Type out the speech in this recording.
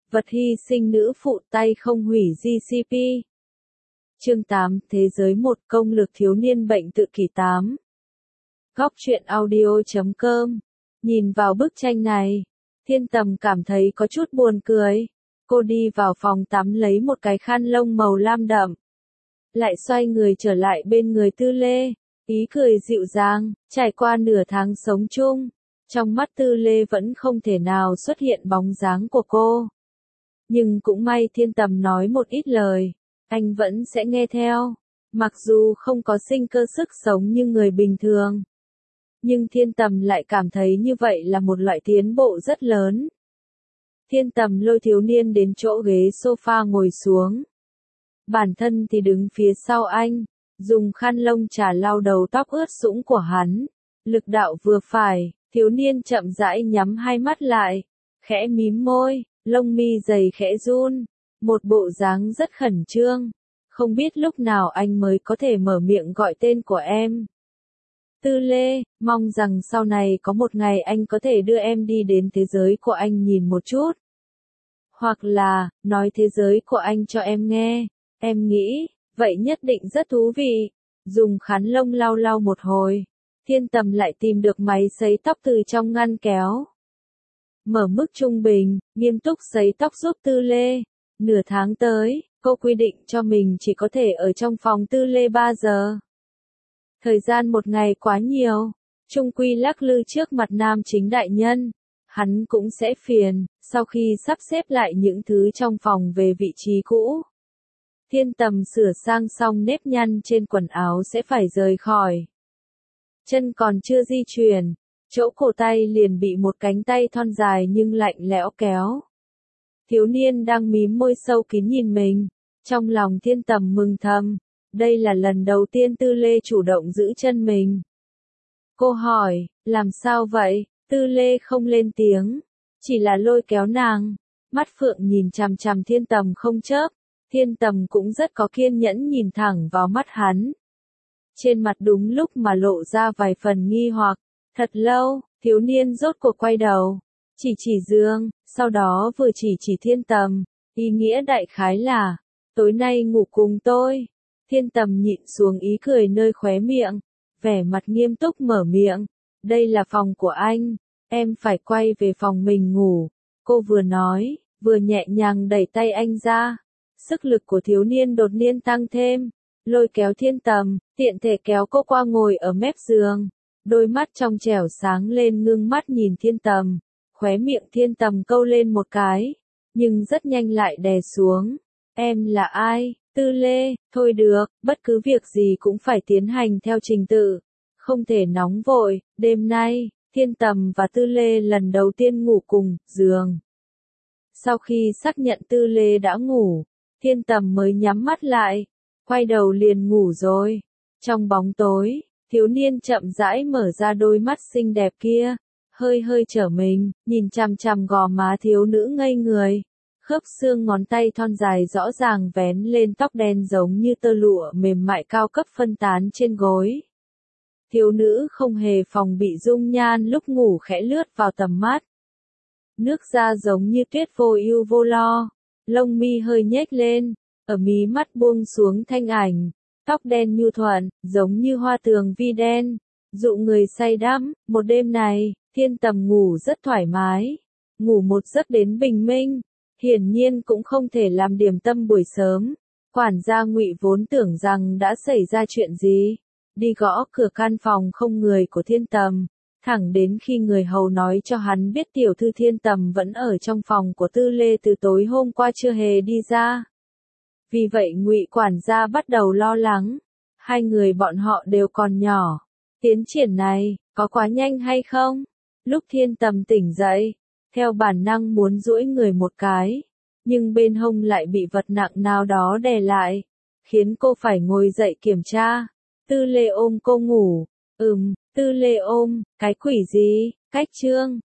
Vật hy sinh nữ phụ tay không hủy GCP. Chương 8, Thế giới một công lực thiếu niên bệnh tự kỷ 8. Góc truyện audio.com. Nhìn vào bức tranh này, Thiên Tầm cảm thấy có chút buồn cười. Cô đi vào phòng tắm lấy một cái khăn lông màu lam đậm. Lại xoay người trở lại bên người Tư Lê, ý cười dịu dàng, trải qua nửa tháng sống chung. Trong mắt Tư Lê vẫn không thể nào xuất hiện bóng dáng của cô. Nhưng cũng may Thiên Tầm nói một ít lời, anh vẫn sẽ nghe theo. Mặc dù không có sinh cơ sức sống như người bình thường. Nhưng Thiên Tầm lại cảm thấy như vậy là một loại tiến bộ rất lớn. Thiên Tầm lôi thiếu niên đến chỗ ghế sofa ngồi xuống. Bản thân thì đứng phía sau anh, dùng khăn lông trà lau đầu tóc ướt sũng của hắn. Lực đạo vừa phải, thiếu niên chậm rãi nhắm hai mắt lại, khẽ mím môi, lông mi dày khẽ run, một bộ dáng rất khẩn trương. Không biết lúc nào anh mới có thể mở miệng gọi tên của em. Tư Lê, mong rằng sau này có một ngày anh có thể đưa em đi đến thế giới của anh nhìn một chút. Hoặc là, nói thế giới của anh cho em nghe. Em nghĩ, vậy nhất định rất thú vị. Dùng khăn lông lau lau một hồi, Thiên Tầm lại tìm được máy sấy tóc từ trong ngăn kéo. Mở mức trung bình, nghiêm túc sấy tóc giúp Tư Lê. Nửa tháng tới, cô quy định cho mình chỉ có thể ở trong phòng Tư Lê 3 giờ. Thời gian một ngày quá nhiều, trung quy lắc lư trước mặt nam chính đại nhân. Hắn cũng sẽ phiền, sau khi sắp xếp lại những thứ trong phòng về vị trí cũ. Thiên Tầm sửa sang xong nếp nhăn trên quần áo sẽ phải rời khỏi. Chân còn chưa di chuyển, chỗ cổ tay liền bị một cánh tay thon dài nhưng lạnh lẽo kéo. Thiếu niên đang mím môi sâu kín nhìn mình, trong lòng Thiên Tầm mừng thầm, đây là lần đầu tiên Tư Lê chủ động giữ chân mình. Cô hỏi, làm sao vậy? Tư Lê không lên tiếng, chỉ là lôi kéo nàng, mắt phượng nhìn chằm chằm Thiên Tầm không chớp. Thiên Tầm cũng rất có kiên nhẫn nhìn thẳng vào mắt hắn. Trên mặt đúng lúc mà lộ ra vài phần nghi hoặc. Thật lâu, thiếu niên rốt cuộc quay đầu, chỉ giường, sau đó vừa chỉ Thiên Tầm, ý nghĩa đại khái là, tối nay ngủ cùng tôi. Thiên Tầm nhịn xuống ý cười nơi khóe miệng, vẻ mặt nghiêm túc mở miệng, đây là phòng của anh, em phải quay về phòng mình ngủ. Cô vừa nói, vừa nhẹ nhàng đẩy tay anh ra. Sức lực của thiếu niên đột nhiên tăng thêm, lôi kéo Thiên Tầm, tiện thể kéo cô qua ngồi ở mép giường. Đôi mắt trong trẻo sáng lên ngưng mắt nhìn Thiên Tầm, khóe miệng Thiên Tầm câu lên một cái, nhưng rất nhanh lại đè xuống. Em là ai? Tư Lê, thôi được, bất cứ việc gì cũng phải tiến hành theo trình tự, không thể nóng vội. Đêm nay, Thiên Tầm và Tư Lê lần đầu tiên ngủ cùng giường. Sau khi xác nhận Tư Lê đã ngủ, Thiên Tầm mới nhắm mắt lại, quay đầu liền ngủ rồi. Trong bóng tối, thiếu niên chậm rãi mở ra đôi mắt xinh đẹp kia, hơi trở mình, nhìn chằm chằm gò má thiếu nữ ngây người. Khớp xương ngón tay thon dài rõ ràng vén lên tóc đen giống như tơ lụa mềm mại cao cấp phân tán trên gối. Thiếu nữ không hề phòng bị dung nhan lúc ngủ khẽ lướt vào tầm mắt. Nước da giống như tuyết vô ưu vô lo, lông mi hơi nhếch lên, ở mí mắt buông xuống thanh ảnh, tóc đen nhu thuận, giống như hoa tường vi đen, dụ người say đắm. Một đêm này, Thiên Tầm ngủ rất thoải mái, ngủ một giấc đến bình minh, hiển nhiên cũng không thể làm điểm tâm buổi sớm. Quản gia Ngụy vốn tưởng rằng đã xảy ra chuyện gì, đi gõ cửa căn phòng không người của Thiên Tầm, thẳng đến khi người hầu nói cho hắn biết tiểu thư Thiên Tầm vẫn ở trong phòng của Tư Lê từ tối hôm qua chưa hề đi ra. Vì vậy Ngụy quản gia bắt đầu lo lắng, hai người bọn họ đều còn nhỏ, tiến triển này có quá nhanh hay không? Lúc Thiên Tầm tỉnh dậy, theo bản năng muốn duỗi người một cái, nhưng bên hông lại bị vật nặng nào đó đè lại, khiến cô phải ngồi dậy kiểm tra. Tư Lê ôm cô ngủ. Tư Lê ôm, cái quỷ gì? Cách chương